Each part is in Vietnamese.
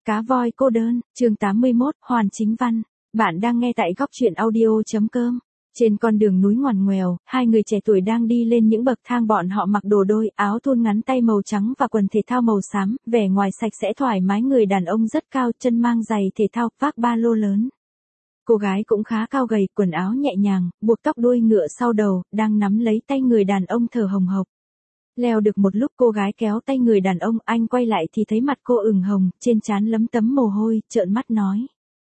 Cá voi cô đơn, chương 81, Hoàn Chính Văn. Bạn đang nghe tại góc truyện audio.com. Trên con đường núi ngoằn ngoèo, hai người trẻ tuổi đang đi lên những bậc thang, bọn họ mặc đồ đôi, áo thun ngắn tay màu trắng và quần thể thao màu xám, vẻ ngoài sạch sẽ thoải mái, người đàn ông rất cao, chân mang giày thể thao, vác ba lô lớn. Cô gái cũng khá cao gầy, quần áo nhẹ nhàng, buộc tóc đuôi ngựa sau đầu, đang nắm lấy tay người đàn ông thở hồng hộc. Leo được một lúc cô gái kéo tay người đàn ông, anh quay lại thì thấy mặt cô ửng hồng, trên trán lấm tấm mồ hôi, trợn mắt nói.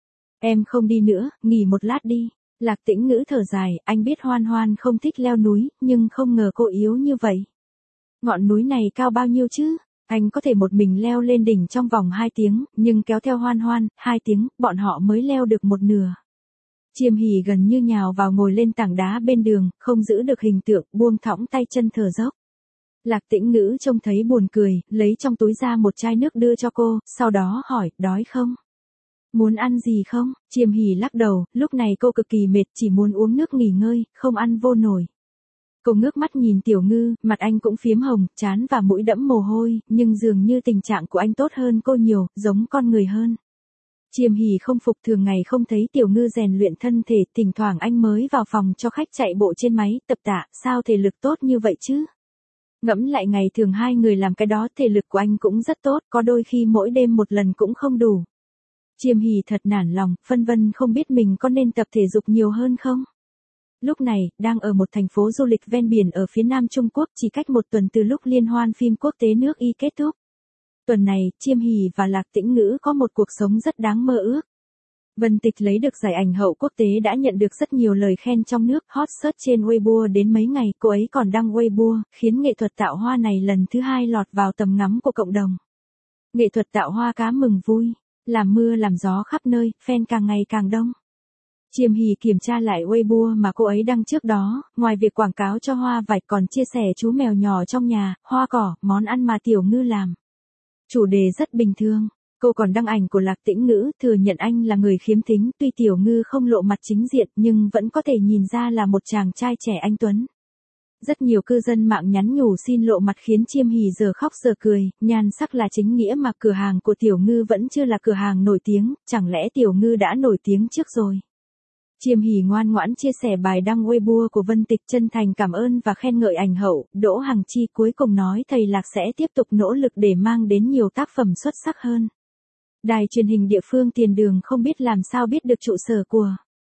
Em không đi nữa, nghỉ một lát đi. Lạc Tĩnh Ngữ thở dài, anh biết Hoan Hoan không thích leo núi, nhưng không ngờ cô yếu như vậy. Ngọn núi này cao bao nhiêu chứ? Anh có thể một mình leo lên đỉnh trong vòng 2 tiếng, nhưng kéo theo Hoan Hoan, 2 tiếng, bọn họ mới leo được một nửa. Chiêm Hỉ gần như nhào vào ngồi lên tảng đá bên đường, không giữ được hình tượng, buông thõng tay chân thở dốc. Lạc Tĩnh Ngữ trông thấy buồn cười, lấy trong túi ra một chai nước đưa cho cô, sau đó hỏi, đói không? Muốn ăn gì không? Chiêm Hỉ lắc đầu, lúc này cô cực kỳ mệt, chỉ muốn uống nước nghỉ ngơi, không ăn vô nổi. Cô ngước mắt nhìn Tiểu Ngư, mặt anh cũng phiếm hồng, trán và mũi đẫm mồ hôi, nhưng dường như tình trạng của anh tốt hơn cô nhiều, giống con người hơn. Chiêm Hỉ không phục, thường ngày không thấy Tiểu Ngư rèn luyện thân thể, thỉnh thoảng anh mới vào phòng cho khách chạy bộ trên máy, tập tạ, sao thể lực tốt như vậy chứ? Ngẫm lại ngày thường hai người làm cái đó, thể lực của anh cũng rất tốt, có đôi khi mỗi đêm một lần cũng không đủ. Chiêm Hỉ thật nản lòng, phân vân không biết mình có nên tập thể dục nhiều hơn không. Lúc này, đang ở một thành phố du lịch ven biển ở phía nam Trung Quốc, chỉ cách một tuần từ lúc liên hoan phim quốc tế nước Y kết thúc. Tuần này, Chiêm Hỉ và Lạc Tĩnh Ngữ có một cuộc sống rất đáng mơ ước. Vân Tịch lấy được giải ảnh hậu quốc tế đã nhận được rất nhiều lời khen trong nước, hot search trên Weibo đến mấy ngày, cô ấy còn đăng Weibo, khiến nghệ thuật tạo hoa này lần thứ 2 lọt vào tầm ngắm của cộng đồng. Nghệ thuật tạo hoa cá mừng vui, làm mưa làm gió khắp nơi, fan càng ngày càng đông. Chiêm Hỉ kiểm tra lại Weibo mà cô ấy đăng trước đó, ngoài việc quảng cáo cho hoa vải còn chia sẻ chú mèo nhỏ trong nhà, hoa cỏ, món ăn mà Tiểu Ngư làm. Chủ đề rất bình thường. Cô còn đăng ảnh của Lạc Tĩnh Ngữ, thừa nhận anh là người khiếm thính, tuy Tiểu Ngư không lộ mặt chính diện nhưng vẫn có thể nhìn ra là một chàng trai trẻ anh tuấn. Rất nhiều cư dân mạng nhắn nhủ xin lộ mặt khiến Chiêm Hỉ giờ khóc giờ cười, nhan sắc là chính nghĩa mà cửa hàng của Tiểu Ngư vẫn chưa là cửa hàng nổi tiếng, chẳng lẽ Tiểu Ngư đã nổi tiếng trước rồi. Chiêm Hỉ ngoan ngoãn chia sẻ bài đăng Weibo của Vân Tịch, chân thành cảm ơn và khen ngợi ảnh hậu. Đỗ Hằng Chi cuối cùng nói thầy Lạc sẽ tiếp tục nỗ lực để mang đến nhiều tác phẩm xuất sắc hơn. Đài truyền hình địa phương Tiền Đường không biết làm sao biết được trụ sở của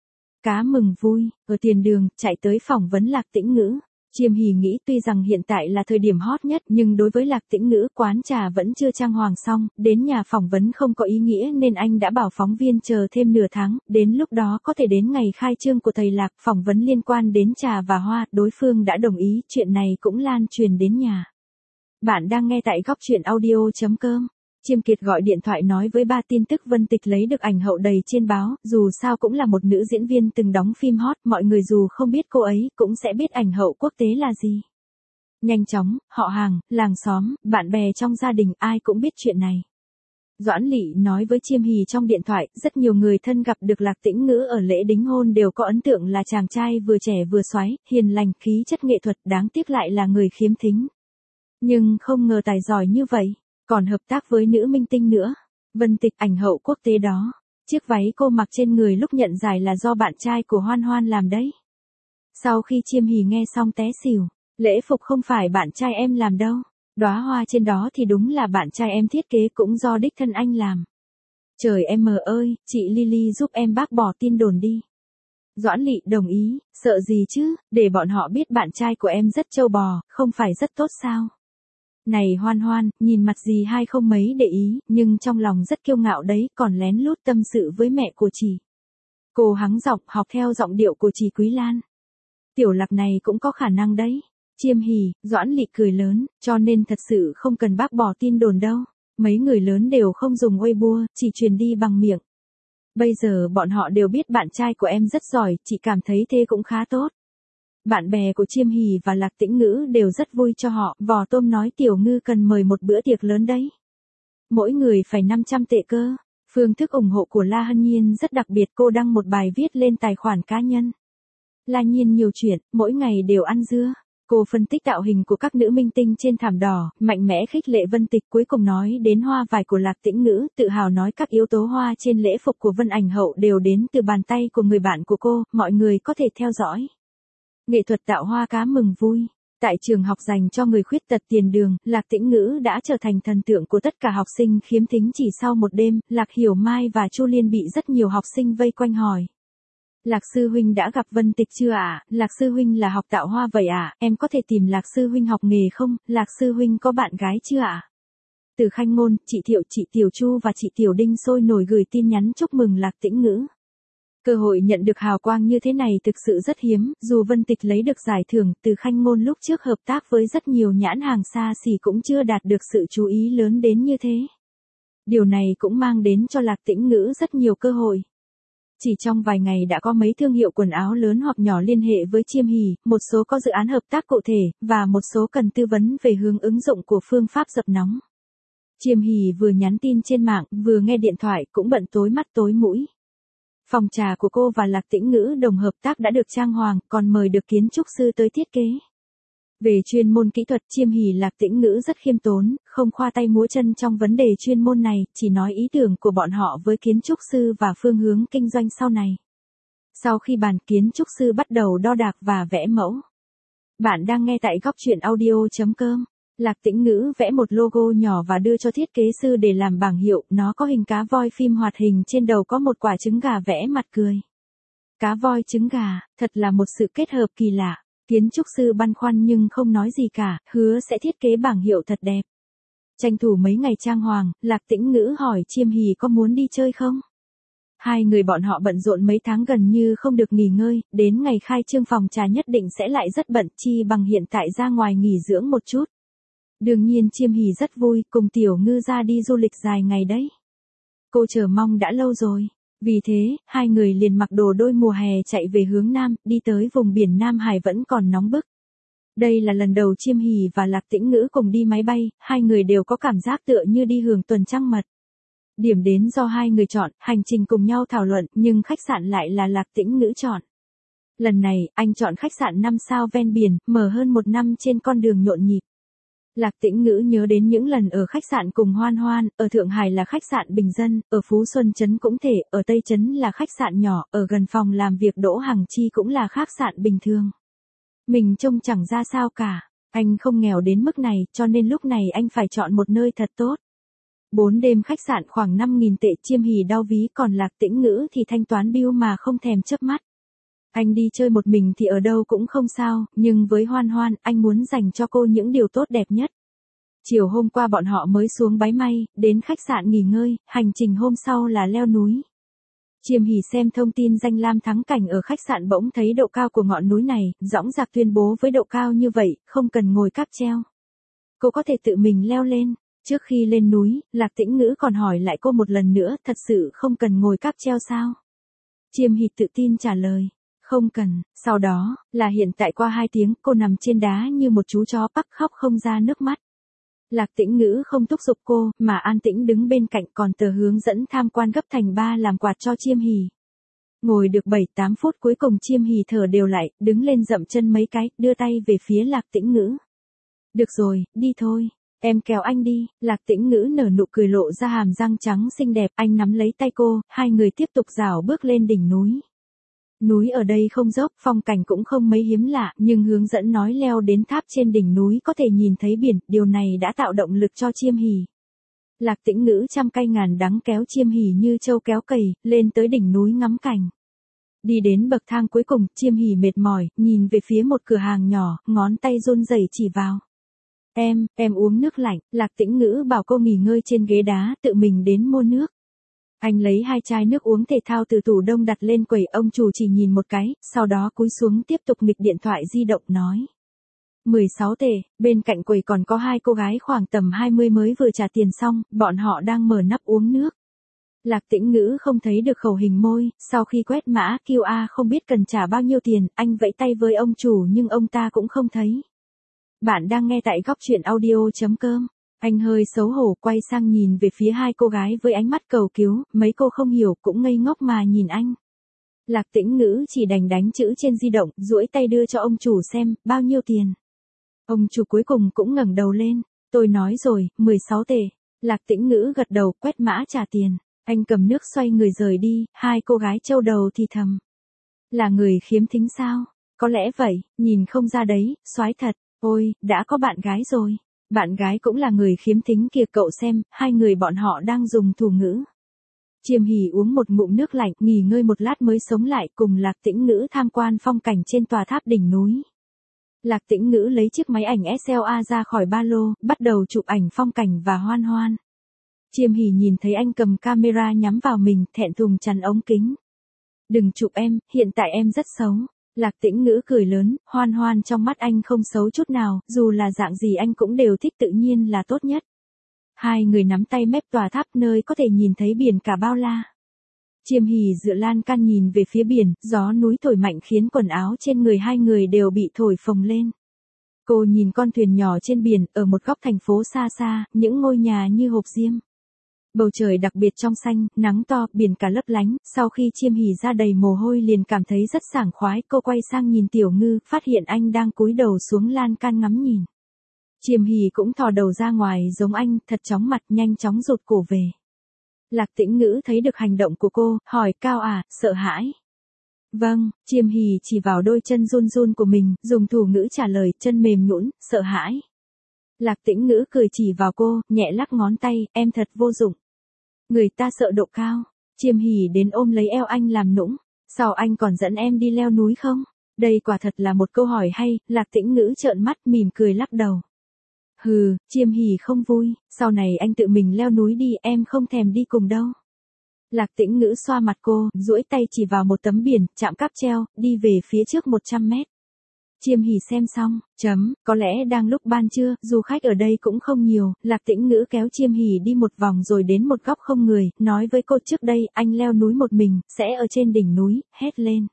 Cá mừng vui, ở Tiền Đường, chạy tới phỏng vấn Lạc Tĩnh Ngữ. Chiêm Hỉ nghĩ tuy rằng hiện tại là thời điểm hot nhất nhưng đối với Lạc Tĩnh Ngữ quán trà vẫn chưa trang hoàng xong, đến nhà phỏng vấn không có ý nghĩa nên anh đã bảo phóng viên chờ thêm nửa tháng, đến lúc đó có thể đến ngày khai trương của thầy Lạc, phỏng vấn liên quan đến trà và hoa, đối phương đã đồng ý, chuyện này cũng lan truyền đến nhà. Bạn đang nghe tại góc truyện audio.com. Chiêm Kiệt gọi điện thoại nói với ba tin tức Vân Tịch lấy được ảnh hậu đầy trên báo, dù sao cũng là một nữ diễn viên từng đóng phim hot, mọi người dù không biết cô ấy, cũng sẽ biết ảnh hậu quốc tế là gì. Nhanh chóng, họ hàng, làng xóm, bạn bè trong gia đình ai cũng biết chuyện này. Doãn Lị nói với Chiêm Hỉ trong điện thoại, rất nhiều người thân gặp được Lạc Tĩnh Ngữ ở lễ đính hôn đều có ấn tượng là chàng trai vừa trẻ vừa xoáy, hiền lành, khí chất nghệ thuật, đáng tiếc lại là người khiếm thính. Nhưng không ngờ tài giỏi như vậy. Còn hợp tác với nữ minh tinh nữa. Vân Tịch, ảnh hậu quốc tế đó. Chiếc váy cô mặc trên người lúc nhận giải là do bạn trai của Hoan Hoan làm đấy. Sau khi Chiêm Hỉ nghe xong té xỉu. Lễ phục không phải bạn trai em làm đâu. Đóa hoa trên đó thì đúng là bạn trai em thiết kế, cũng do đích thân anh làm. Trời em ơi, chị Lily giúp em bác bỏ tin đồn đi. Doãn Lị đồng ý, sợ gì chứ, để bọn họ biết bạn trai của em rất trâu bò, không phải rất tốt sao. Này Hoan Hoan, nhìn mặt gì hay không mấy để ý, nhưng trong lòng rất kiêu ngạo đấy, còn lén lút tâm sự với mẹ của chị. Cô hắng giọng, học theo giọng điệu của chị Quý Lan. Tiểu Lạc này cũng có khả năng đấy. Chiêm Hỉ, Doãn Lị cười lớn, cho nên thật sự không cần bác bỏ tin đồn đâu. Mấy người lớn đều không dùng Weibo, chỉ truyền đi bằng miệng. Bây giờ bọn họ đều biết bạn trai của em rất giỏi, chị cảm thấy thế cũng khá tốt. Bạn bè của Chiêm Hỉ và Lạc Tĩnh Ngữ đều rất vui cho họ, Vò Tôm nói Tiểu Ngư cần mời một bữa tiệc lớn đấy. Mỗi người phải 500 tệ cơ. Phương thức ủng hộ của La Hân Nhiên rất đặc biệt, cô đăng một bài viết lên tài khoản cá nhân. La Nhiên nhiều chuyện, mỗi ngày đều ăn dưa. Cô phân tích tạo hình của các nữ minh tinh trên thảm đỏ, mạnh mẽ khích lệ Vân Tịch, cuối cùng nói đến hoa vải của Lạc Tĩnh Ngữ, tự hào nói các yếu tố hoa trên lễ phục của Vân Ảnh Hậu đều đến từ bàn tay của người bạn của cô, mọi người có thể theo dõi. Nghệ thuật tạo hoa cá mừng vui. Tại trường học dành cho người khuyết tật Tiền Đường, Lạc Tĩnh Ngữ đã trở thành thần tượng của tất cả học sinh khiếm thính. Chỉ sau một đêm, Lạc Hiểu Mai và Chu Liên bị rất nhiều học sinh vây quanh hỏi. Lạc sư huynh đã gặp Vân Tịch chưa ạ? Lạc sư huynh là học tạo hoa vậy ạ? Em có thể tìm Lạc sư huynh học nghề không? Lạc sư huynh có bạn gái chưa ạ? Từ Khanh Ngôn, chị Thiệu, chị Tiểu Chu và chị Tiểu Đinh sôi nổi gửi tin nhắn chúc mừng Lạc Tĩnh Ngữ. Cơ hội nhận được hào quang như thế này thực sự rất hiếm, dù Vân Tịch lấy được giải thưởng, Từ Khanh Ngôn lúc trước hợp tác với rất nhiều nhãn hàng xa xỉ cũng chưa đạt được sự chú ý lớn đến như thế. Điều này cũng mang đến cho Lạc Tĩnh Ngữ rất nhiều cơ hội. Chỉ trong vài ngày đã có mấy thương hiệu quần áo lớn hoặc nhỏ liên hệ với Chiêm Hỉ, một số có dự án hợp tác cụ thể, và một số cần tư vấn về hướng ứng dụng của phương pháp dập nóng. Chiêm Hỉ vừa nhắn tin trên mạng, vừa nghe điện thoại, cũng bận tối mắt tối mũi. Phòng trà của cô và Lạc Tĩnh Ngữ đồng hợp tác đã được trang hoàng, còn mời được kiến trúc sư tới thiết kế. Về chuyên môn kỹ thuật, Chiêm Hỉ Lạc Tĩnh Ngữ rất khiêm tốn, không khoa tay múa chân trong vấn đề chuyên môn này, chỉ nói ý tưởng của bọn họ với kiến trúc sư và phương hướng kinh doanh sau này. Sau khi bàn, kiến trúc sư bắt đầu đo đạc và vẽ mẫu. Bạn đang nghe tại góc truyện audio.com. Lạc Tĩnh Ngữ vẽ một logo nhỏ và đưa cho thiết kế sư để làm bảng hiệu, nó có hình cá voi phim hoạt hình, trên đầu có một quả trứng gà vẽ mặt cười. Cá voi trứng gà, thật là một sự kết hợp kỳ lạ. Kiến trúc sư băn khoăn nhưng không nói gì cả, hứa sẽ thiết kế bảng hiệu thật đẹp. Tranh thủ mấy ngày trang hoàng, Lạc Tĩnh Ngữ hỏi Chiêm Hỉ có muốn đi chơi không? Hai người bọn họ bận rộn mấy tháng gần như không được nghỉ ngơi, đến ngày khai trương phòng trà nhất định sẽ lại rất bận, chi bằng hiện tại ra ngoài nghỉ dưỡng một chút. Đương nhiên Chiêm Hỉ rất vui, cùng Tiểu Ngư ra đi du lịch dài ngày đấy. Cô chờ mong đã lâu rồi. Vì thế, hai người liền mặc đồ đôi mùa hè chạy về hướng Nam, đi tới vùng biển Nam Hải vẫn còn nóng bức. Đây là lần đầu Chiêm Hỉ và Lạc Tĩnh Ngữ cùng đi máy bay, hai người đều có cảm giác tựa như đi hưởng tuần trăng mật. Điểm đến do hai người chọn, hành trình cùng nhau thảo luận, nhưng khách sạn lại là Lạc Tĩnh Ngữ chọn. Lần này, anh chọn khách sạn 5 sao ven biển, mở hơn một năm trên con đường nhộn nhịp. Lạc Tĩnh Ngữ nhớ đến những lần ở khách sạn cùng Hoan Hoan, ở Thượng Hải là khách sạn bình dân, ở Phú Xuân Trấn cũng thể, ở Tây Trấn là khách sạn nhỏ, ở gần phòng làm việc Đỗ Hằng Chi cũng là khách sạn bình thường. Mình trông chẳng ra sao cả, anh không nghèo đến mức này, cho nên lúc này anh phải chọn một nơi thật tốt. 4 đêm khách sạn khoảng 5.000 tệ, Chiêm Hỉ đau ví, còn Lạc Tĩnh Ngữ thì thanh toán bill mà không thèm chớp mắt. Anh đi chơi một mình thì ở đâu cũng không sao, nhưng với Hoan Hoan, anh muốn dành cho cô những điều tốt đẹp nhất. Chiều hôm qua bọn họ mới xuống Bái May, đến khách sạn nghỉ ngơi, hành trình hôm sau là leo núi. Chiêm Hỉ xem thông tin danh lam thắng cảnh ở khách sạn bỗng thấy độ cao của ngọn núi này, dõng dạc tuyên bố với độ cao như vậy, không cần ngồi cáp treo. Cô có thể tự mình leo lên. Trước khi lên núi, Lạc Tĩnh Ngữ còn hỏi lại cô một lần nữa, thật sự không cần ngồi cáp treo sao? Chiêm Hỉ tự tin trả lời. Không cần, sau đó, là hiện tại qua 2 tiếng, cô nằm trên đá như một chú chó Bắc khóc không ra nước mắt. Lạc Tĩnh Ngữ không thúc giục cô, mà an tĩnh đứng bên cạnh, còn tờ hướng dẫn tham quan gấp thành 3 làm quạt cho Chiêm Hỉ. Ngồi được 7-8 phút cuối cùng Chiêm Hỉ thở đều lại, đứng lên dậm chân mấy cái, đưa tay về phía Lạc Tĩnh Ngữ. Được rồi, đi thôi, em kéo anh đi. Lạc Tĩnh Ngữ nở nụ cười lộ ra hàm răng trắng xinh đẹp, anh nắm lấy tay cô, hai người tiếp tục rảo bước lên đỉnh núi. Núi ở đây không dốc, phong cảnh cũng không mấy hiếm lạ, nhưng hướng dẫn nói leo đến tháp trên đỉnh núi có thể nhìn thấy biển, điều này đã tạo động lực cho Chiêm Hỉ. Lạc Tĩnh Ngữ trăm cay ngàn đắng kéo Chiêm Hỉ như trâu kéo cầy, lên tới đỉnh núi ngắm cảnh. Đi đến bậc thang cuối cùng, Chiêm Hỉ mệt mỏi, nhìn về phía một cửa hàng nhỏ, ngón tay run rẩy chỉ vào. Em uống nước lạnh. Lạc Tĩnh Ngữ bảo cô nghỉ ngơi trên ghế đá, tự mình đến mua nước. Anh lấy 2 chai nước uống thể thao từ tủ đông đặt lên quầy, ông chủ chỉ nhìn một cái, sau đó cúi xuống tiếp tục nghịch điện thoại di động nói. 16 tệ, bên cạnh quầy còn có 2 cô gái khoảng tầm 20 mới vừa trả tiền xong, bọn họ đang mở nắp uống nước. Lạc Tĩnh Ngữ không thấy được khẩu hình môi, sau khi quét mã QR không biết cần trả bao nhiêu tiền, anh vẫy tay với ông chủ nhưng ông ta cũng không thấy. Bạn đang nghe tại góc truyện audio.com. Anh hơi xấu hổ quay sang nhìn về phía 2 cô gái với ánh mắt cầu cứu, mấy cô không hiểu cũng ngây ngốc mà nhìn anh. Lạc Tĩnh Ngữ chỉ đành đánh chữ trên di động, duỗi tay đưa cho ông chủ xem, bao nhiêu tiền. Ông chủ cuối cùng cũng ngẩng đầu lên. Tôi nói rồi, 16 tệ. Lạc Tĩnh Ngữ gật đầu, quét mã trả tiền. Anh cầm nước xoay người rời đi, hai cô gái châu đầu thì thầm. Là người khiếm thính sao? Có lẽ vậy, nhìn không ra đấy, soái thật. Ôi, đã có bạn gái rồi. Bạn gái cũng là người khiếm thính kìa cậu xem, hai người bọn họ đang dùng thủ ngữ. Chiêm Hỉ uống một ngụm nước lạnh, nghỉ ngơi một lát mới sống lại cùng Lạc Tĩnh Ngữ tham quan phong cảnh trên tòa tháp đỉnh núi. Lạc Tĩnh Ngữ lấy chiếc máy ảnh SLA ra khỏi ba lô, bắt đầu chụp ảnh phong cảnh và Hoan Hoan. Chiêm Hỉ nhìn thấy anh cầm camera nhắm vào mình, thẹn thùng chắn ống kính. Đừng chụp em, hiện tại em rất xấu. Lạc Tĩnh Ngữ cười lớn, Hoan Hoan trong mắt anh không xấu chút nào, dù là dạng gì anh cũng đều thích tự nhiên là tốt nhất. Hai người nắm tay mép tòa tháp nơi có thể nhìn thấy biển cả bao la. Chiêm Hỉ dựa lan can nhìn về phía biển, gió núi thổi mạnh khiến quần áo trên người hai người đều bị thổi phồng lên. Cô nhìn con thuyền nhỏ trên biển, ở một góc thành phố xa xa, những ngôi nhà như hộp diêm. Bầu trời đặc biệt trong xanh, nắng to, biển cả lấp lánh, sau khi Chiêm Hỉ ra đầy mồ hôi liền cảm thấy rất sảng khoái, cô quay sang nhìn Tiểu Ngư, phát hiện anh đang cúi đầu xuống lan can ngắm nhìn. Chiêm Hỉ cũng thò đầu ra ngoài giống anh, thật chóng mặt, nhanh chóng rụt cổ về. Lạc Tĩnh Ngữ thấy được hành động của cô, hỏi Cao à, sợ hãi. Vâng, Chiêm Hỉ chỉ vào đôi chân run run của mình, dùng thủ ngữ trả lời, chân mềm nhũn, sợ hãi. Lạc Tĩnh Ngữ cười chỉ vào cô, nhẹ lắc ngón tay, em thật vô dụng. Người ta sợ độ cao. Chiêm Hỉ đến ôm lấy eo anh làm nũng. Sao anh còn dẫn em đi leo núi không? Đây quả thật là một câu hỏi hay, Lạc Tĩnh Ngữ trợn mắt mỉm cười lắc đầu. Hừ, Chiêm Hỉ không vui, sau này anh tự mình leo núi đi, em không thèm đi cùng đâu. Lạc Tĩnh Ngữ xoa mặt cô, duỗi tay chỉ vào một tấm biển, chạm cáp treo, đi về phía trước 100 mét. Chiêm Hỉ xem xong, có lẽ đang lúc ban trưa, du khách ở đây cũng không nhiều, Lạc Tĩnh Ngữ kéo Chiêm Hỉ đi một vòng rồi đến một góc không người, nói với cô trước đây, anh leo núi một mình, sẽ ở trên đỉnh núi, hét lên.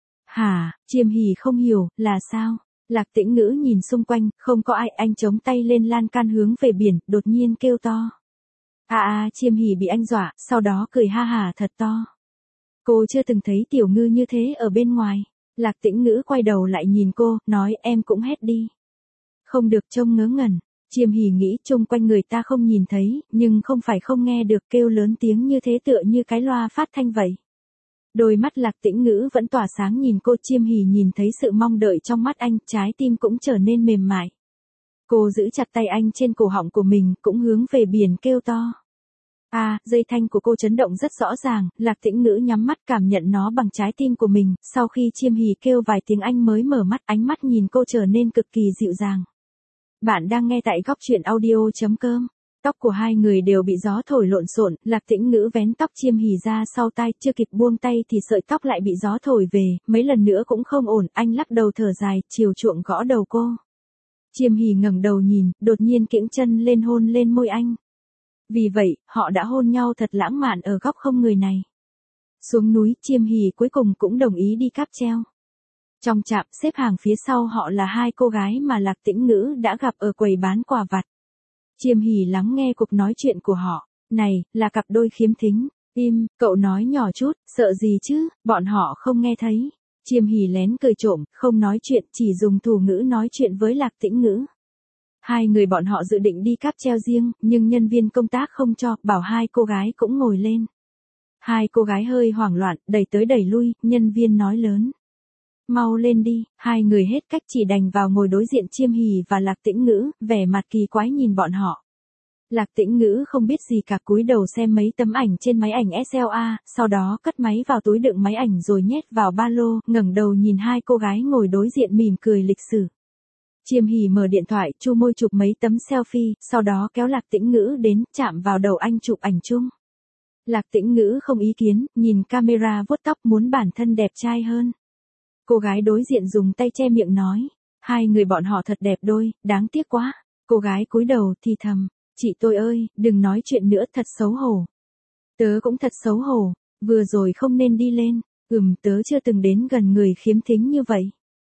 Hả, Chiêm Hỉ không hiểu, là sao? Lạc Tĩnh Ngữ nhìn xung quanh, không có ai, anh chống tay lên lan can hướng về biển, đột nhiên kêu to. Chiêm Hỉ bị anh dọa, sau đó cười ha hả thật to. Cô chưa từng thấy Tiểu Ngư như thế ở bên ngoài. Lạc Tĩnh Ngữ quay đầu lại nhìn cô, nói em cũng hét đi. Không được trông ngớ ngẩn. Chiêm Hỉ nghĩ chung quanh người ta không nhìn thấy, nhưng không phải không nghe được kêu lớn tiếng như thế tựa như cái loa phát thanh vậy. Đôi mắt Lạc Tĩnh Ngữ vẫn tỏa sáng nhìn cô. Chiêm Hỉ nhìn thấy sự mong đợi trong mắt anh, trái tim cũng trở nên mềm mại. Cô giữ chặt tay anh trên cổ họng của mình, cũng hướng về biển kêu to. Dây thanh của cô chấn động rất rõ ràng, Lạc Tĩnh Ngữ nhắm mắt cảm nhận nó bằng trái tim của mình, sau khi Chiêm Hỉ kêu vài tiếng anh mới mở mắt, ánh mắt nhìn cô trở nên cực kỳ dịu dàng. Bạn đang nghe tại góc truyện audio.com. Tóc của hai người đều bị gió thổi lộn xộn, Lạc Tĩnh Ngữ vén tóc Chiêm Hỉ ra sau tai, chưa kịp buông tay thì sợi tóc lại bị gió thổi về, mấy lần nữa cũng không ổn, anh lắc đầu thở dài, chiều chuộng gõ đầu cô. Chiêm Hỉ ngẩng đầu nhìn, đột nhiên kiễng chân lên hôn lên môi anh. Vì vậy, họ đã hôn nhau thật lãng mạn ở góc không người này. Xuống núi, Chiêm Hỉ cuối cùng cũng đồng ý đi cáp treo. Trong trạm, xếp hàng phía sau họ là hai cô gái mà Lạc Tĩnh Ngữ đã gặp ở quầy bán quà vặt. Chiêm Hỉ lắng nghe cuộc nói chuyện của họ. Này, là cặp đôi khiếm thính. Im, cậu nói nhỏ chút, sợ gì chứ, bọn họ không nghe thấy. Chiêm Hỉ lén cười trộm, không nói chuyện, chỉ dùng thủ ngữ nói chuyện với Lạc Tĩnh Ngữ. Hai người bọn họ dự định đi cáp treo riêng, nhưng nhân viên công tác không cho, bảo hai cô gái cũng ngồi lên. Hai cô gái hơi hoảng loạn, đẩy tới đẩy lui, nhân viên nói lớn. Mau lên đi, hai người hết cách chỉ đành vào ngồi đối diện Chiêm Hỉ và Lạc Tĩnh Ngữ, vẻ mặt kỳ quái nhìn bọn họ. Lạc Tĩnh Ngữ không biết gì cả, cúi đầu xem mấy tấm ảnh trên máy ảnh SLA, sau đó cất máy vào túi đựng máy ảnh rồi nhét vào ba lô, ngẩng đầu nhìn hai cô gái ngồi đối diện mỉm cười lịch sự. Chiêm Hỉ mở điện thoại, chu môi chụp mấy tấm selfie, sau đó kéo Lạc Tĩnh Ngữ đến, chạm vào đầu anh chụp ảnh chung. Lạc Tĩnh Ngữ không ý kiến, nhìn camera vuốt tóc muốn bản thân đẹp trai hơn. Cô gái đối diện dùng tay che miệng nói, hai người bọn họ thật đẹp đôi, đáng tiếc quá. Cô gái cúi đầu thì thầm, chị tôi ơi, đừng nói chuyện nữa, thật xấu hổ. Tớ cũng thật xấu hổ, vừa rồi không nên đi lên, tớ chưa từng đến gần người khiếm thính như vậy.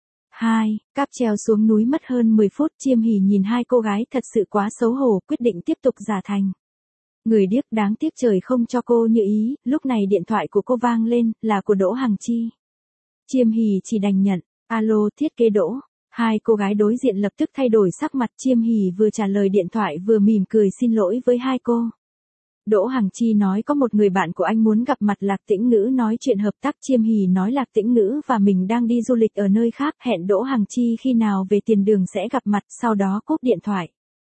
Cáp treo xuống núi mất hơn 10 phút, Chiêm Hỉ nhìn hai cô gái thật sự quá xấu hổ, quyết định tiếp tục giả thành. Người điếc, đáng tiếc trời không cho cô như ý, lúc này điện thoại của cô vang lên, là của Đỗ Hằng Chi. Chiêm Hỉ chỉ đành nhận, alo, thiết kế Đỗ. Hai cô gái đối diện lập tức thay đổi sắc mặt. Chiêm Hỷ vừa trả lời điện thoại vừa mỉm cười xin lỗi với hai cô. Đỗ Hằng Chi nói có một người bạn của anh muốn gặp mặt Lạc Tĩnh Ngữ nói chuyện hợp tác. Chiêm Hỷ nói Lạc Tĩnh Ngữ và mình đang đi du lịch ở nơi khác, hẹn Đỗ Hằng Chi khi nào về Tiền Đường sẽ gặp mặt, sau đó cúp điện thoại.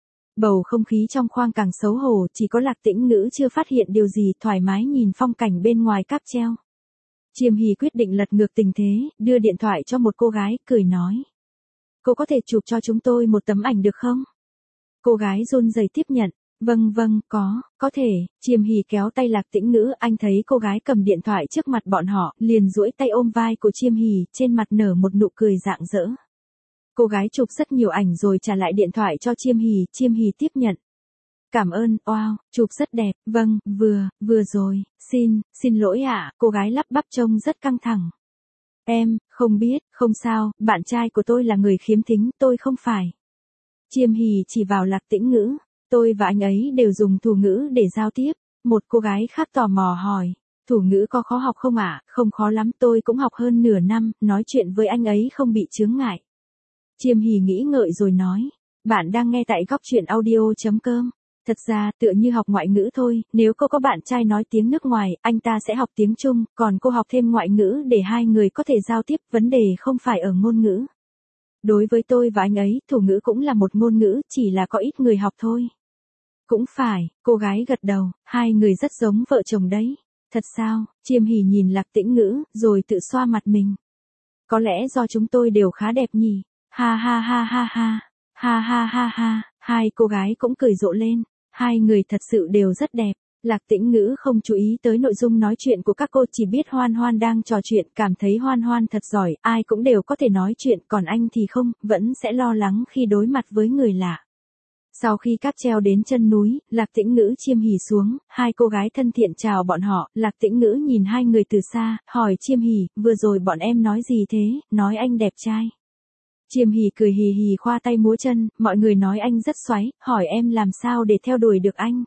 Bầu không khí trong khoang càng xấu hổ, chỉ có Lạc Tĩnh Ngữ chưa phát hiện điều gì, thoải mái nhìn phong cảnh bên ngoài cáp treo. Chiêm Hỷ quyết định lật ngược tình thế, đưa điện thoại cho một cô gái, cười nói. Cô có thể chụp cho chúng tôi một tấm ảnh được không? Cô gái run rẩy tiếp nhận. Vâng, có thể. Chiêm Hỷ kéo tay Lạc Tĩnh Ngữ, anh thấy cô gái cầm điện thoại trước mặt bọn họ, liền duỗi tay ôm vai của Chiêm Hỷ, trên mặt nở một nụ cười rạng rỡ. Cô gái chụp rất nhiều ảnh rồi trả lại điện thoại cho Chiêm Hỷ tiếp nhận. Cảm ơn, wow, chụp rất đẹp, vâng, vừa rồi, xin lỗi ạ, cô gái lắp bắp trông rất căng thẳng. Em, không biết, không sao, bạn trai của tôi là người khiếm thính, tôi không phải. Chiêm Hỷ chỉ vào Lạc Tĩnh Ngữ, tôi và anh ấy đều dùng thủ ngữ để giao tiếp. Một cô gái khác tò mò hỏi, thủ ngữ có khó học không ạ? Không khó lắm, tôi cũng học hơn nửa năm, nói chuyện với anh ấy không bị chướng ngại. Chiêm Hỷ nghĩ ngợi rồi nói, bạn đang nghe tại góc truyện audio.com. Thật ra, tựa như học ngoại ngữ thôi, nếu cô có bạn trai nói tiếng nước ngoài, anh ta sẽ học tiếng Trung, còn cô học thêm ngoại ngữ để hai người có thể giao tiếp, vấn đề không phải ở ngôn ngữ. Đối với tôi và anh ấy, thủ ngữ cũng là một ngôn ngữ, chỉ là có ít người học thôi. Cũng phải, cô gái gật đầu, hai người rất giống vợ chồng đấy. Thật sao? Chiêm Hỷ nhìn Lạc Tĩnh Ngữ, rồi tự xoa mặt mình. Có lẽ do chúng tôi đều khá đẹp nhỉ? Ha ha ha ha ha, ha ha ha ha, hai cô gái cũng cười rộ lên. Hai người thật sự đều rất đẹp. Lạc Tĩnh Ngữ không chú ý tới nội dung nói chuyện của các cô, chỉ biết Hoan Hoan đang trò chuyện, cảm thấy Hoan Hoan thật giỏi, ai cũng đều có thể nói chuyện, còn anh thì không, vẫn sẽ lo lắng khi đối mặt với người lạ. Sau khi cáp treo đến chân núi, Lạc Tĩnh Ngữ Chiêm Hỷ xuống, hai cô gái thân thiện chào bọn họ, Lạc Tĩnh Ngữ nhìn hai người từ xa, hỏi Chiêm Hỷ, vừa rồi bọn em nói gì thế, nói anh đẹp trai. Chiêm Hỷ cười hì hì khoa tay múa chân, mọi người nói anh rất xoáy, hỏi em làm sao để theo đuổi được anh.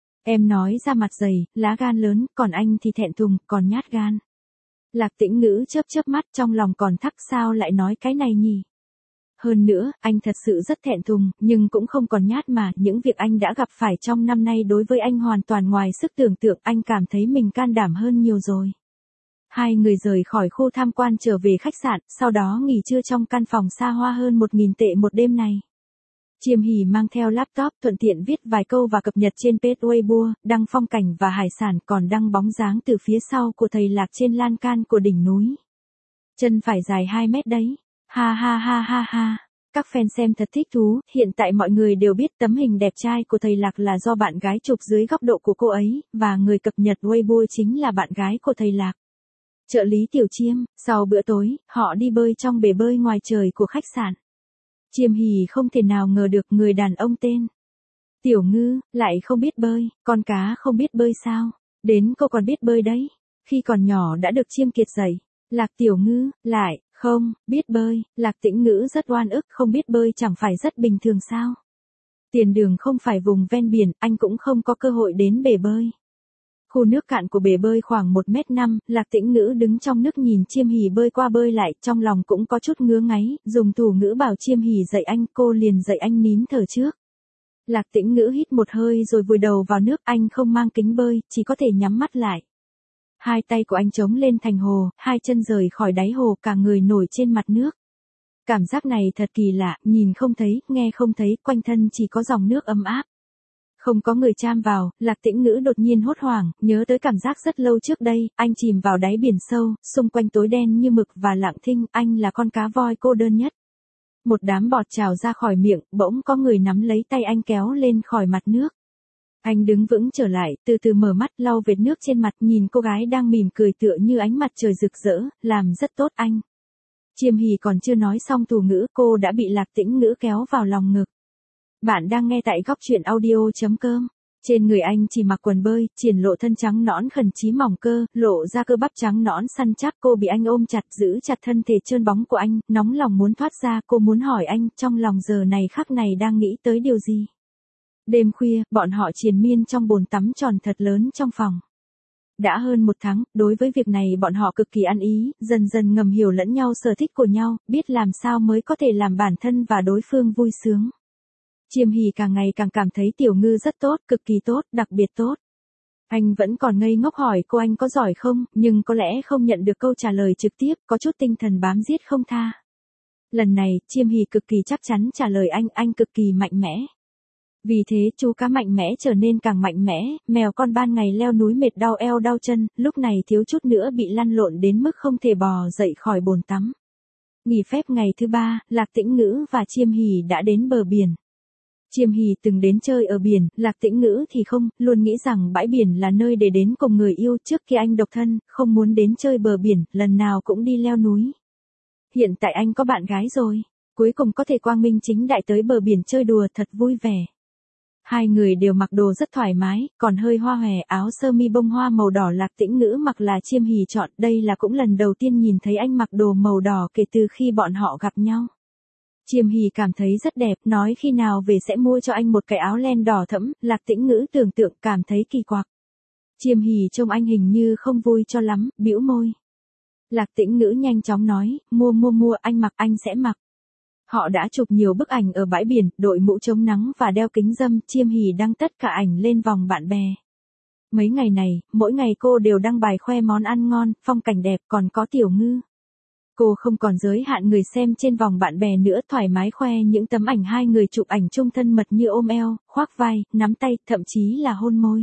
Em nói ra mặt dày, lá gan lớn, còn anh thì thẹn thùng, còn nhát gan. Lạc Tĩnh Ngữ chớp mắt, trong lòng còn thắc sao lại nói cái này nhỉ. Hơn nữa, anh thật sự rất thẹn thùng, nhưng cũng không còn nhát mà, những việc anh đã gặp phải trong năm nay đối với anh hoàn toàn ngoài sức tưởng tượng, anh cảm thấy mình can đảm hơn nhiều rồi. Hai người rời khỏi khu tham quan trở về khách sạn, sau đó nghỉ trưa trong căn phòng xa hoa hơn 1.000 tệ một đêm này. Chiêm Hỷ mang theo laptop, thuận tiện viết vài câu và cập nhật trên page Weibo, đăng phong cảnh và hải sản, còn đăng bóng dáng từ phía sau của thầy Lạc trên lan can của đỉnh núi. Chân phải dài 2 mét đấy. Ha ha ha ha ha. Các fan xem thật thích thú, hiện tại mọi người đều biết tấm hình đẹp trai của thầy Lạc là do bạn gái chụp dưới góc độ của cô ấy, và người cập nhật Weibo chính là bạn gái của thầy Lạc. Trợ lý Tiểu Chiêm, sau bữa tối, họ đi bơi trong bể bơi ngoài trời của khách sạn. Chiêm Hỷ không thể nào ngờ được người đàn ông tên Tiểu Ngư lại không biết bơi, con cá không biết bơi sao? Đến cô còn biết bơi đấy. Khi còn nhỏ đã được Chiêm Kiệt dạy. Lạc Tiểu Ngư lại không biết bơi. Lạc Tĩnh Ngữ rất oan ức, không biết bơi chẳng phải rất bình thường sao? Tiền Đường không phải vùng ven biển, anh cũng không có cơ hội đến bể bơi. Khu nước cạn của bể bơi khoảng 1,5 m, Lạc Tĩnh Ngữ đứng trong nước nhìn Chiêm Hỷ bơi qua bơi lại, trong lòng cũng có chút ngứa ngáy, dùng thủ ngữ bảo Chiêm Hỷ dạy anh, cô liền dạy anh nín thở trước. Lạc Tĩnh Ngữ hít một hơi rồi vùi đầu vào nước, anh không mang kính bơi, chỉ có thể nhắm mắt lại. Hai tay của anh chống lên thành hồ, hai chân rời khỏi đáy hồ, cả người nổi trên mặt nước. Cảm giác này thật kỳ lạ, nhìn không thấy, nghe không thấy, quanh thân chỉ có dòng nước ấm áp. Không có người chạm vào, Lạc Tĩnh Ngữ đột nhiên hốt hoảng, nhớ tới cảm giác rất lâu trước đây, anh chìm vào đáy biển sâu, xung quanh tối đen như mực và lặng thinh, anh là con cá voi cô đơn nhất. Một đám bọt trào ra khỏi miệng, bỗng có người nắm lấy tay anh kéo lên khỏi mặt nước. Anh đứng vững trở lại, từ từ mở mắt, lau vệt nước trên mặt, nhìn cô gái đang mỉm cười tựa như ánh mặt trời rực rỡ, làm rất tốt anh. Chiêm Hỷ còn chưa nói xong thủ ngữ, cô đã bị Lạc Tĩnh Ngữ kéo vào lòng ngực. Bạn đang nghe tại góc truyện audio.com. Trên người anh chỉ mặc quần bơi, triển lộ thân trắng nõn khẩn chí mỏng cơ, lộ ra cơ bắp trắng nõn săn chắc, cô bị anh ôm chặt, giữ chặt thân thể trơn bóng của anh, nóng lòng muốn thoát ra, cô muốn hỏi anh, trong lòng giờ này khắc này đang nghĩ tới điều gì. Đêm khuya, bọn họ triền miên trong bồn tắm tròn thật lớn trong phòng. Đã hơn 1 tháng, đối với việc này bọn họ cực kỳ ăn ý, dần dần ngầm hiểu lẫn nhau sở thích của nhau, biết làm sao mới có thể làm bản thân và đối phương vui sướng. Chiêm Hỷ càng ngày càng cảm thấy Tiểu Ngư rất tốt, cực kỳ tốt, đặc biệt tốt. Anh vẫn còn ngây ngốc hỏi cô anh có giỏi không, nhưng có lẽ không nhận được câu trả lời trực tiếp, có chút tinh thần bám giết không tha. Lần này, Chiêm Hỷ cực kỳ chắc chắn trả lời anh cực kỳ mạnh mẽ. Vì thế chú cá mạnh mẽ trở nên càng mạnh mẽ, mèo con ban ngày leo núi mệt đau eo đau chân, lúc này thiếu chút nữa bị lăn lộn đến mức không thể bò dậy khỏi bồn tắm. Nghỉ phép ngày thứ 3, Lạc Tĩnh Ngữ và Chiêm Hỷ đã đến bờ biển. Chiêm Hỷ từng đến chơi ở biển, Lạc Tĩnh Ngữ thì không, luôn nghĩ rằng bãi biển là nơi để đến cùng người yêu. Trước khi anh độc thân, không muốn đến chơi bờ biển, lần nào cũng đi leo núi. Hiện tại anh có bạn gái rồi, cuối cùng có thể quang minh chính đại tới bờ biển chơi đùa thật vui vẻ. Hai người đều mặc đồ rất thoải mái, còn hơi hoa hòe, áo sơ mi bông hoa màu đỏ Lạc Tĩnh Ngữ mặc là Chiêm Hỷ chọn, đây là cũng lần đầu tiên nhìn thấy anh mặc đồ màu đỏ kể từ khi bọn họ gặp nhau. Chiêm Hỷ cảm thấy rất đẹp, nói khi nào về sẽ mua cho anh một cái áo len đỏ thẫm, Lạc Tĩnh Ngữ tưởng tượng cảm thấy kỳ quặc. Chiêm Hỷ trông anh hình như không vui cho lắm, bĩu môi. Lạc Tĩnh Ngữ nhanh chóng nói, mua, anh mặc anh sẽ mặc. Họ đã chụp nhiều bức ảnh ở bãi biển, đội mũ chống nắng và đeo kính râm, Chiêm Hỷ đăng tất cả ảnh lên vòng bạn bè. Mấy ngày này, mỗi ngày cô đều đăng bài khoe món ăn ngon, phong cảnh đẹp, còn có Tiểu Ngư. Cô không còn giới hạn người xem trên vòng bạn bè nữa, thoải mái khoe những tấm ảnh hai người chụp ảnh chung thân mật như ôm eo, khoác vai, nắm tay, thậm chí là hôn môi.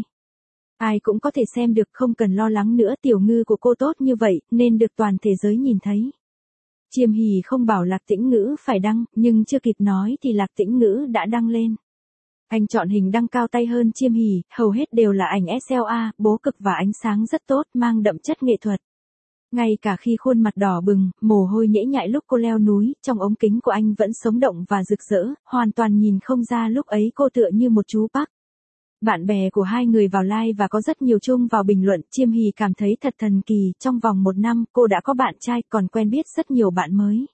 Ai cũng có thể xem được, không cần lo lắng nữa, Tiểu Ngư của cô tốt như vậy, nên được toàn thế giới nhìn thấy. Chiêm Hỷ không bảo Lạc Tĩnh Ngữ phải đăng, nhưng chưa kịp nói thì Lạc Tĩnh Ngữ đã đăng lên. Anh chọn hình đăng cao tay hơn Chiêm Hỷ, hầu hết đều là ảnh SLA, bố cực và ánh sáng rất tốt, mang đậm chất nghệ thuật. Ngay cả khi khuôn mặt đỏ bừng, mồ hôi nhễ nhại lúc cô leo núi, trong ống kính của anh vẫn sống động và rực rỡ, hoàn toàn nhìn không ra lúc ấy cô tựa như một chú Park. Bạn bè của hai người vào like và có rất nhiều chung vào bình luận, Chiêm Hỷ cảm thấy thật thần kỳ, trong vòng 1 năm cô đã có bạn trai, còn quen biết rất nhiều bạn mới.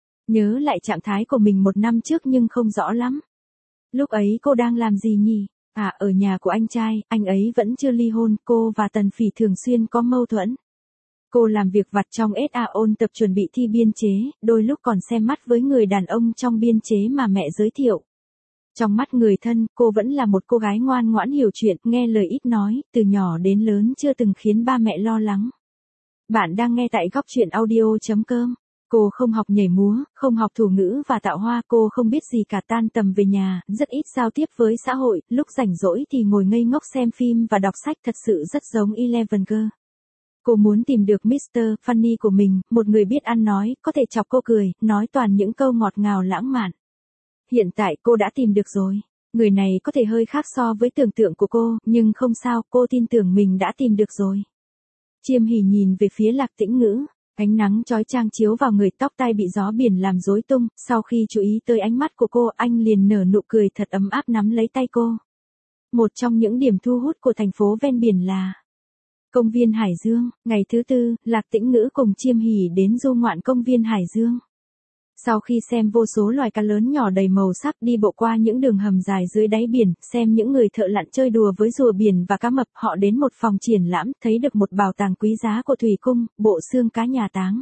Nhớ lại trạng thái của mình 1 năm trước nhưng không rõ lắm. Lúc ấy cô đang làm gì nhỉ? À, ở nhà của anh trai, anh ấy vẫn chưa ly hôn, cô và Tần Phỉ thường xuyên có mâu thuẫn. Cô làm việc vặt trong SA ôn tập chuẩn bị thi biên chế, đôi lúc còn xem mắt với người đàn ông trong biên chế mà mẹ giới thiệu. Trong mắt người thân, cô vẫn là một cô gái ngoan ngoãn hiểu chuyện, nghe lời ít nói, từ nhỏ đến lớn chưa từng khiến ba mẹ lo lắng. Bạn đang nghe tại góc truyện audio.com. Cô không học nhảy múa, không học thủ ngữ và tạo hoa, cô không biết gì cả, tan tầm về nhà, rất ít giao tiếp với xã hội, lúc rảnh rỗi thì ngồi ngây ngốc xem phim và đọc sách, thật sự rất giống Eleven Girl. Cô muốn tìm được Mr. Funny của mình, một người biết ăn nói, có thể chọc cô cười, nói toàn những câu ngọt ngào lãng mạn. Hiện tại cô đã tìm được rồi. Người này có thể hơi khác so với tưởng tượng của cô, nhưng không sao, cô tin tưởng mình đã tìm được rồi. Chiêm Hỷ nhìn về phía Lạc Tĩnh Ngữ, ánh nắng chói chang chiếu vào người, tóc tai bị gió biển làm rối tung, sau khi chú ý tới ánh mắt của cô, anh liền nở nụ cười thật ấm áp nắm lấy tay cô. Một trong những điểm thu hút của thành phố ven biển là công viên Hải Dương. Ngày thứ 4, Lạc Tĩnh Ngữ cùng Chiêm Hỷ đến du ngoạn công viên Hải Dương. Sau khi xem vô số loài cá lớn nhỏ đầy màu sắc, đi bộ qua những đường hầm dài dưới đáy biển, xem những người thợ lặn chơi đùa với rùa biển và cá mập, họ đến một phòng triển lãm, thấy được một bảo tàng quý giá của thủy cung, bộ xương cá nhà táng.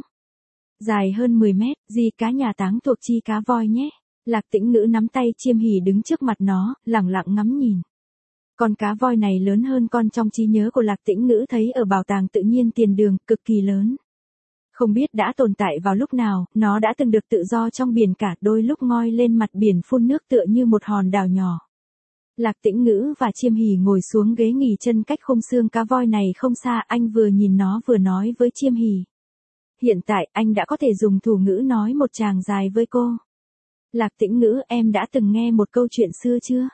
Dài hơn 10 mét, gì cá nhà táng thuộc chi cá voi nhé. Lạc Tĩnh Ngữ nắm tay Chiêm Hỷ đứng trước mặt nó, lẳng lặng ngắm nhìn. Con cá voi này lớn hơn con trong trí nhớ của Lạc Tĩnh Ngữ thấy ở bảo tàng tự nhiên Tiền Đường, cực kỳ lớn. Không biết đã tồn tại vào lúc nào, nó đã từng được tự do trong biển cả, đôi lúc ngoi lên mặt biển phun nước tựa như một hòn đảo nhỏ. Lạc Tĩnh Ngữ và Chiêm Hỷ ngồi xuống ghế nghỉ chân cách khung xương cá voi này không xa, anh vừa nhìn nó vừa nói với Chiêm Hỷ. Hiện tại anh đã có thể dùng thủ ngữ nói một tràng dài với cô. Lạc Tĩnh Ngữ, em đã từng nghe một câu chuyện xưa chưa?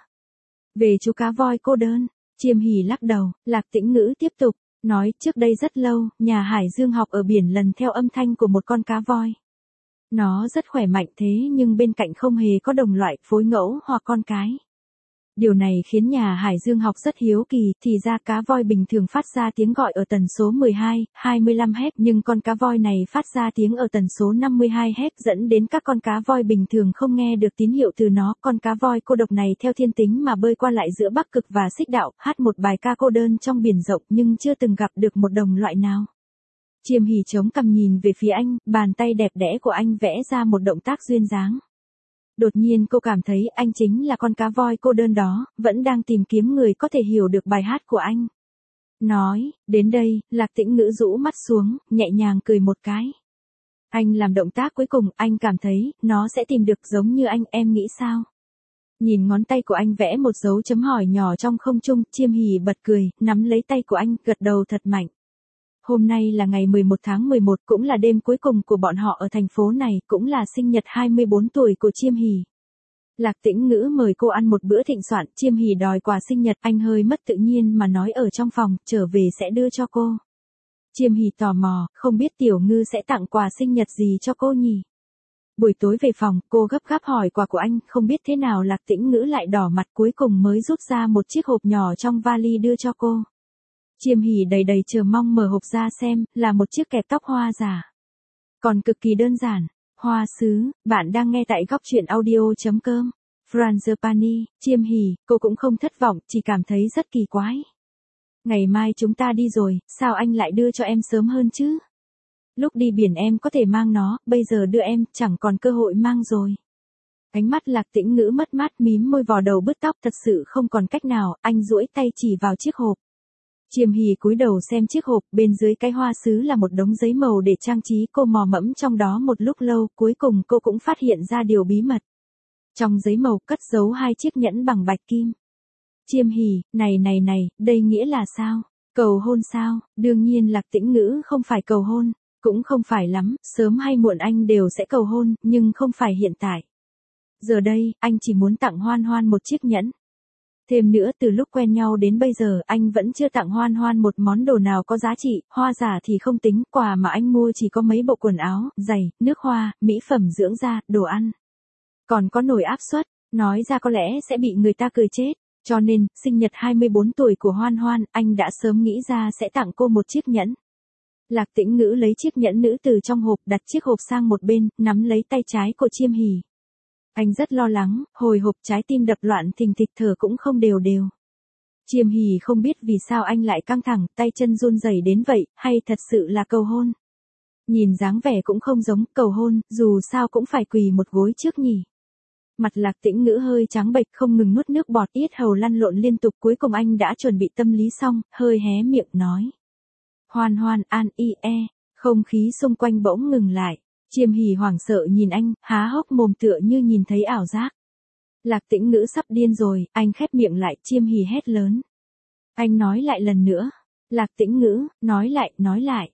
Về chú cá voi cô đơn. Chiêm Hỷ lắc đầu, Lạc Tĩnh Ngữ tiếp tục. Nói, trước đây rất lâu, nhà Hải Dương học ở biển lần theo âm thanh của một con cá voi. Nó rất khỏe mạnh thế nhưng bên cạnh không hề có đồng loại, phối ngẫu hoặc con cái. Điều này khiến nhà Hải Dương học rất hiếu kỳ, thì ra cá voi bình thường phát ra tiếng gọi ở tần số 12, 25 Hz, nhưng con cá voi này phát ra tiếng ở tần số 52 Hz, dẫn đến các con cá voi bình thường không nghe được tín hiệu từ nó. Con cá voi cô độc này theo thiên tính mà bơi qua lại giữa Bắc Cực và Xích Đạo, hát một bài ca cô đơn trong biển rộng nhưng chưa từng gặp được một đồng loại nào. Chiêm Hỉ chống cằm nhìn về phía anh, bàn tay đẹp đẽ của anh vẽ ra một động tác duyên dáng. Đột nhiên cô cảm thấy anh chính là con cá voi cô đơn đó, vẫn đang tìm kiếm người có thể hiểu được bài hát của anh. Nói, đến đây, Lạc Tĩnh Ngữ rũ mắt xuống, nhẹ nhàng cười một cái. Anh làm động tác cuối cùng, anh cảm thấy, nó sẽ tìm được giống như anh, em nghĩ sao? Nhìn ngón tay của anh vẽ một dấu chấm hỏi nhỏ trong không trung, Chiêm Hỉ bật cười, nắm lấy tay của anh, gật đầu thật mạnh. Hôm nay là ngày 11 tháng 11, cũng là đêm cuối cùng của bọn họ ở thành phố này, cũng là sinh nhật 24 tuổi của Chiêm Hỉ. Lạc Tĩnh Ngữ mời cô ăn một bữa thịnh soạn, Chiêm Hỉ đòi quà sinh nhật, anh hơi mất tự nhiên mà nói ở trong phòng, trở về sẽ đưa cho cô. Chiêm Hỉ tò mò, không biết Tiểu Ngư sẽ tặng quà sinh nhật gì cho cô nhỉ? Buổi tối về phòng, cô gấp gáp hỏi quà của anh, không biết thế nào Lạc Tĩnh Ngữ lại đỏ mặt, cuối cùng mới rút ra một chiếc hộp nhỏ trong vali đưa cho cô. Chiêm Hỉ đầy đầy chờ mong mở hộp ra xem, là một chiếc kẹp tóc hoa giả. Còn cực kỳ đơn giản. Hoa sứ, bạn đang nghe tại góc truyện audio.com. Frangipani, Chiêm Hỉ, cô cũng không thất vọng, chỉ cảm thấy rất kỳ quái. Ngày mai chúng ta đi rồi, sao anh lại đưa cho em sớm hơn chứ? Lúc đi biển em có thể mang nó, bây giờ đưa em, chẳng còn cơ hội mang rồi. Ánh mắt Lạc Tĩnh Ngữ mất mát mím môi vò đầu bứt tóc, thật sự không còn cách nào, anh duỗi tay chỉ vào chiếc hộp. Chiêm Hỉ cúi đầu xem chiếc hộp, bên dưới cái hoa sứ là một đống giấy màu để trang trí, cô mò mẫm trong đó một lúc lâu, cuối cùng cô cũng phát hiện ra điều bí mật. Trong giấy màu cất giấu 2 chiếc nhẫn bằng bạch kim. Chiêm Hỉ, này, đây nghĩa là sao? Cầu hôn sao? Đương nhiên Lạc Tĩnh Ngữ không phải cầu hôn, cũng không phải lắm, sớm hay muộn anh đều sẽ cầu hôn, nhưng không phải hiện tại. Giờ đây, anh chỉ muốn tặng Hoan Hoan một chiếc nhẫn. Thêm nữa từ lúc quen nhau đến bây giờ anh vẫn chưa tặng Hoan Hoan một món đồ nào có giá trị, hoa giả thì không tính, quà mà anh mua chỉ có mấy bộ quần áo, giày, nước hoa, mỹ phẩm dưỡng da, đồ ăn. Còn có nồi áp suất, nói ra có lẽ sẽ bị người ta cười chết, cho nên, sinh nhật 24 tuổi của Hoan Hoan, anh đã sớm nghĩ ra sẽ tặng cô một chiếc nhẫn. Lạc Tĩnh Ngữ lấy chiếc nhẫn nữ từ trong hộp, đặt chiếc hộp sang một bên, nắm lấy tay trái của Chiêm Hỉ. Anh rất lo lắng, hồi hộp, trái tim đập loạn thình thịch, thở cũng không đều đều. Chiêm Hỉ không biết vì sao anh lại căng thẳng, tay chân run rẩy đến vậy, hay thật sự là cầu hôn. Nhìn dáng vẻ cũng không giống cầu hôn, dù sao cũng phải quỳ một gối trước nhỉ. Mặt Lạc Tĩnh Ngữ hơi trắng bệch, không ngừng nuốt nước bọt, yết hầu lăn lộn liên tục, cuối cùng anh đã chuẩn bị tâm lý xong, hơi hé miệng nói. Hoan Hoan, an y e, không khí xung quanh bỗng ngừng lại. Chiêm Hỉ hoảng sợ nhìn anh, há hốc mồm tựa như nhìn thấy ảo giác. Lạc Tĩnh Ngữ sắp điên rồi, anh khép miệng lại, Chiêm Hỉ hét lớn. Anh nói lại lần nữa. Lạc Tĩnh Ngữ, nói lại.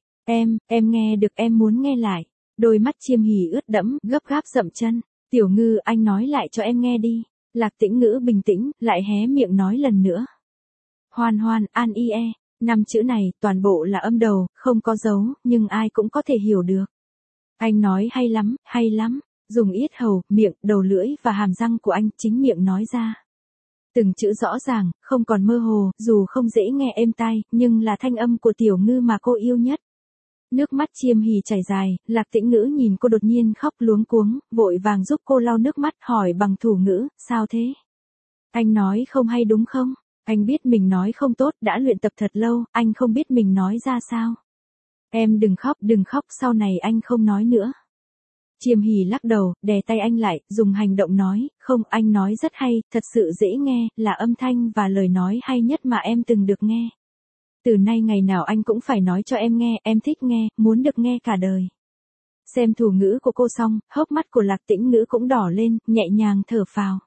Em nghe được, em muốn nghe lại. Đôi mắt Chiêm Hỉ ướt đẫm, gấp gáp dậm chân. Tiểu Ngư, anh nói lại cho em nghe đi. Lạc Tĩnh Ngữ bình tĩnh, lại hé miệng nói lần nữa. Hoan Hoan, an y e, 5 chữ này, toàn bộ là âm đầu, không có dấu, nhưng ai cũng có thể hiểu được. Anh nói hay lắm, dùng yết hầu, miệng, đầu lưỡi và hàm răng của anh, chính miệng nói ra. Từng chữ rõ ràng, không còn mơ hồ, dù không dễ nghe êm tai, nhưng là thanh âm của Tiểu Ngư mà cô yêu nhất. Nước mắt Chiêm Hỉ chảy dài, Lạc Tĩnh Ngữ nhìn cô đột nhiên khóc luống cuống, vội vàng giúp cô lau nước mắt, hỏi bằng thủ ngữ, sao thế? Anh nói không hay đúng không? Anh biết mình nói không tốt, đã luyện tập thật lâu, anh không biết mình nói ra sao. Em đừng khóc, sau này anh không nói nữa. Chiêm Hỉ lắc đầu, đè tay anh lại, dùng hành động nói, không, anh nói rất hay, thật sự dễ nghe, là âm thanh và lời nói hay nhất mà em từng được nghe. Từ nay ngày nào anh cũng phải nói cho em nghe, em thích nghe, muốn được nghe cả đời. Xem thủ ngữ của cô xong, hốc mắt của Lạc Tĩnh Ngữ cũng đỏ lên, nhẹ nhàng thở phào.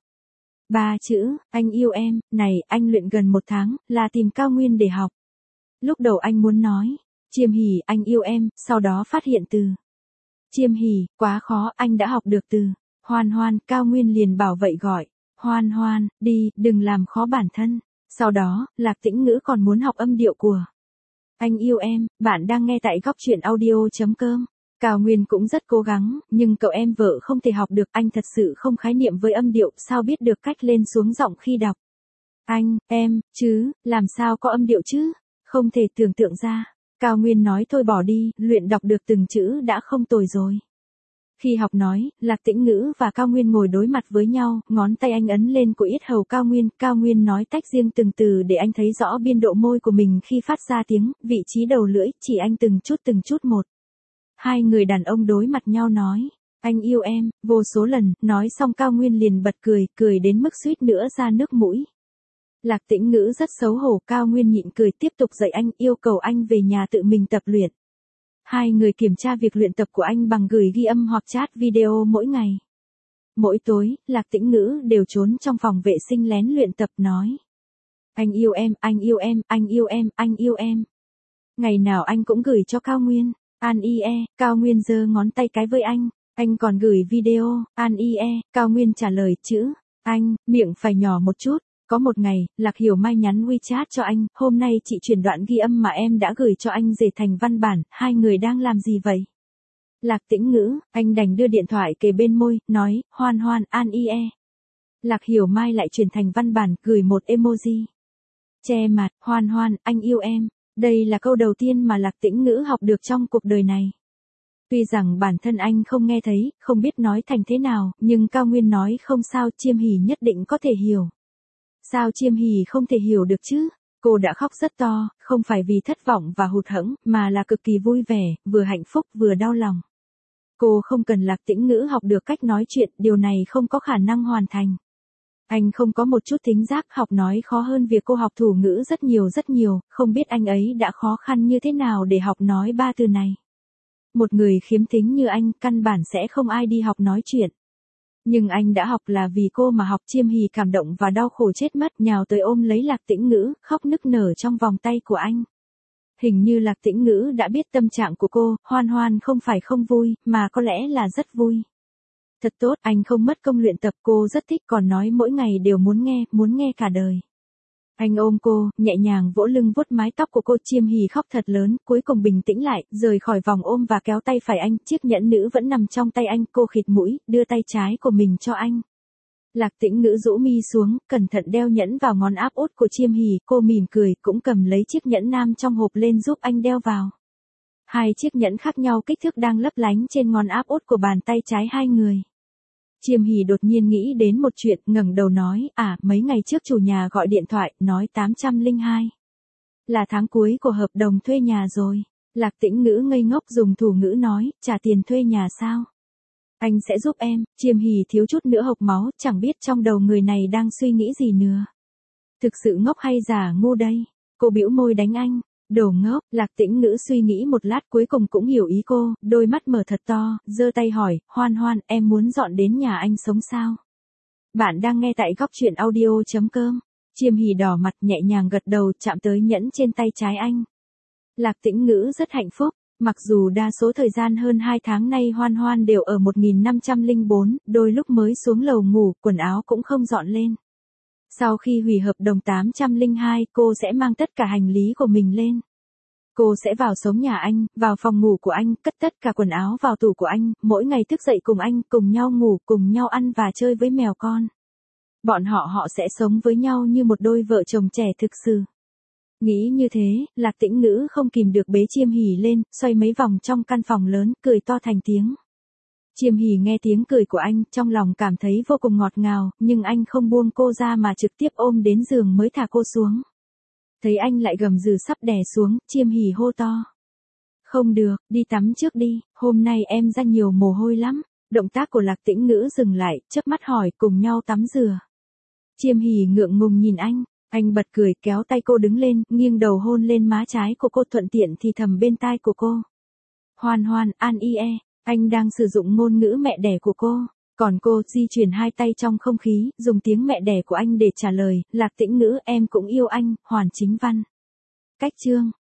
3 chữ, anh yêu em, này, anh luyện gần 1 tháng, là tìm Cao Nguyên để học. Lúc đầu anh muốn nói, Chiêm Hỉ, anh yêu em, sau đó phát hiện từ. Chiêm Hỉ, quá khó, anh đã học được từ. Hoan Hoan, Cao Nguyên liền bảo vậy gọi. Hoan Hoan, đi, đừng làm khó bản thân. Sau đó, Lạc Tĩnh Ngữ còn muốn học âm điệu của. Anh yêu em, bạn đang nghe tại góc truyện audio.com. Cao Nguyên cũng rất cố gắng, nhưng cậu em vợ không thể học được, anh thật sự không khái niệm với âm điệu, sao biết được cách lên xuống giọng khi đọc. Anh, em, chứ, làm sao có âm điệu chứ? Không thể tưởng tượng ra. Cao Nguyên nói thôi bỏ đi, luyện đọc được từng chữ đã không tồi rồi. Khi học nói, Lạc Tĩnh Ngữ và Cao Nguyên ngồi đối mặt với nhau, ngón tay anh ấn lên của yết hầu Cao Nguyên nói tách riêng từng từ để anh thấy rõ biên độ môi của mình khi phát ra tiếng, vị trí đầu lưỡi, chỉ anh từng chút một. Hai người đàn ông đối mặt nhau nói, anh yêu em, vô số lần, nói xong Cao Nguyên liền bật cười đến mức suýt nữa ra nước mũi. Lạc Tĩnh Ngữ rất xấu hổ, Cao Nguyên nhịn cười tiếp tục dạy anh, yêu cầu anh về nhà tự mình tập luyện. Hai người kiểm tra việc luyện tập của anh bằng gửi ghi âm hoặc chat video mỗi ngày. Mỗi tối, Lạc Tĩnh Ngữ đều trốn trong phòng vệ sinh lén luyện tập nói. Anh yêu em, anh yêu em, anh yêu em, anh yêu em. Ngày nào anh cũng gửi cho Cao Nguyên. An ie, Cao Nguyên giơ ngón tay cái với anh còn gửi video, An ie, Cao Nguyên trả lời chữ, anh, miệng phải nhỏ một chút. Có một ngày, Lạc Hiểu Mai nhắn WeChat cho anh, hôm nay chị chuyển đoạn ghi âm mà em đã gửi cho anh về thành văn bản, hai người đang làm gì vậy? Lạc Tĩnh Ngữ, anh đành đưa điện thoại kề bên môi, nói, Hoan Hoan, An ie. Lạc Hiểu Mai lại chuyển thành văn bản, gửi một emoji. Che mặt, Hoan Hoan, anh yêu em. Đây là câu đầu tiên mà Lạc Tĩnh Ngữ học được trong cuộc đời này. Tuy rằng bản thân anh không nghe thấy, không biết nói thành thế nào, nhưng Cao Nguyên nói không sao, Chiêm Hỉ nhất định có thể hiểu. Sao Chiêm Hỉ không thể hiểu được chứ? Cô đã khóc rất to, không phải vì thất vọng và hụt hẫng, mà là cực kỳ vui vẻ, vừa hạnh phúc vừa đau lòng. Cô không cần Lạc Tĩnh Ngữ học được cách nói chuyện, điều này không có khả năng hoàn thành. Anh không có một chút thính giác, học nói khó hơn việc cô học thủ ngữ rất nhiều, không biết anh ấy đã khó khăn như thế nào để học nói ba từ này. Một người khiếm thính như anh, căn bản sẽ không ai đi học nói chuyện. Nhưng anh đã học là vì cô mà học. Chiêm Hỉ cảm động và đau khổ chết mất, nhào tới ôm lấy Lạc Tĩnh Ngữ, khóc nức nở trong vòng tay của anh. Hình như Lạc Tĩnh Ngữ đã biết tâm trạng của cô, Hoan Hoan không phải không vui, mà có lẽ là rất vui. Thật tốt, anh không mất công luyện tập, cô rất thích, còn nói mỗi ngày đều muốn nghe cả đời. Anh ôm cô, nhẹ nhàng vỗ lưng vuốt mái tóc của cô. Chiêm Hỉ khóc thật lớn, cuối cùng bình tĩnh lại, rời khỏi vòng ôm và kéo tay phải anh, chiếc nhẫn nữ vẫn nằm trong tay anh, cô khịt mũi, đưa tay trái của mình cho anh. Lạc Tĩnh Ngữ rũ mi xuống, cẩn thận đeo nhẫn vào ngón áp út của Chiêm Hỉ, cô mỉm cười, cũng cầm lấy chiếc nhẫn nam trong hộp lên giúp anh đeo vào. Hai chiếc nhẫn khác nhau kích thước đang lấp lánh trên ngón áp út của bàn tay trái hai người. Chiêm Hỉ đột nhiên nghĩ đến một chuyện, ngẩng đầu nói, mấy ngày trước chủ nhà gọi điện thoại, nói 802. Là tháng cuối của hợp đồng thuê nhà rồi. Lạc Tĩnh Ngữ ngây ngốc dùng thủ ngữ nói, trả tiền thuê nhà sao? Anh sẽ giúp em. Chiêm Hỉ thiếu chút nữa hộc máu, chẳng biết trong đầu người này đang suy nghĩ gì nữa. Thực sự ngốc hay giả ngu đây? Cô bĩu môi đánh anh. Đồ ngốc. Lạc Tĩnh Ngữ suy nghĩ một lát cuối cùng cũng hiểu ý cô, đôi mắt mở thật to, giơ tay hỏi, Hoan Hoan, em muốn dọn đến nhà anh sống sao? Bạn đang nghe tại góc truyện audio.com. Chiêm Hỉ đỏ mặt nhẹ nhàng gật đầu, chạm tới nhẫn trên tay trái anh. Lạc Tĩnh Ngữ rất hạnh phúc, mặc dù đa số thời gian hơn 2 tháng nay Hoan Hoan đều ở 1504, đôi lúc mới xuống lầu ngủ, quần áo cũng không dọn lên. Sau khi hủy hợp đồng 802, cô sẽ mang tất cả hành lý của mình lên. Cô sẽ vào sống nhà anh, vào phòng ngủ của anh, cất tất cả quần áo vào tủ của anh, mỗi ngày thức dậy cùng anh, cùng nhau ngủ, cùng nhau ăn và chơi với mèo con. Bọn họ sẽ sống với nhau như một đôi vợ chồng trẻ thực sự. Nghĩ như thế, Lạc Tĩnh Ngữ không kìm được bế Chiêm Hỉ lên, xoay mấy vòng trong căn phòng lớn, cười to thành tiếng. Chiêm Hỉ nghe tiếng cười của anh, trong lòng cảm thấy vô cùng ngọt ngào, nhưng anh không buông cô ra mà trực tiếp ôm đến giường mới thả cô xuống. Thấy anh lại gầm gừ sắp đè xuống, Chiêm Hỉ hô to. Không được, đi tắm trước đi, hôm nay em ra nhiều mồ hôi lắm. Động tác của Lạc Tĩnh Ngữ dừng lại, chớp mắt hỏi, cùng nhau tắm rửa. Chiêm Hỉ ngượng ngùng nhìn anh bật cười, kéo tay cô đứng lên, nghiêng đầu hôn lên má trái của cô, thuận tiện thì thầm bên tai của cô. Hoan Hoan, An ie, anh đang sử dụng ngôn ngữ mẹ đẻ của cô. Còn cô di chuyển hai tay trong không khí, dùng tiếng mẹ đẻ của anh để trả lời, Lạc Tĩnh Ngữ, em cũng yêu anh, Hoàn Chính Văn. Cách chương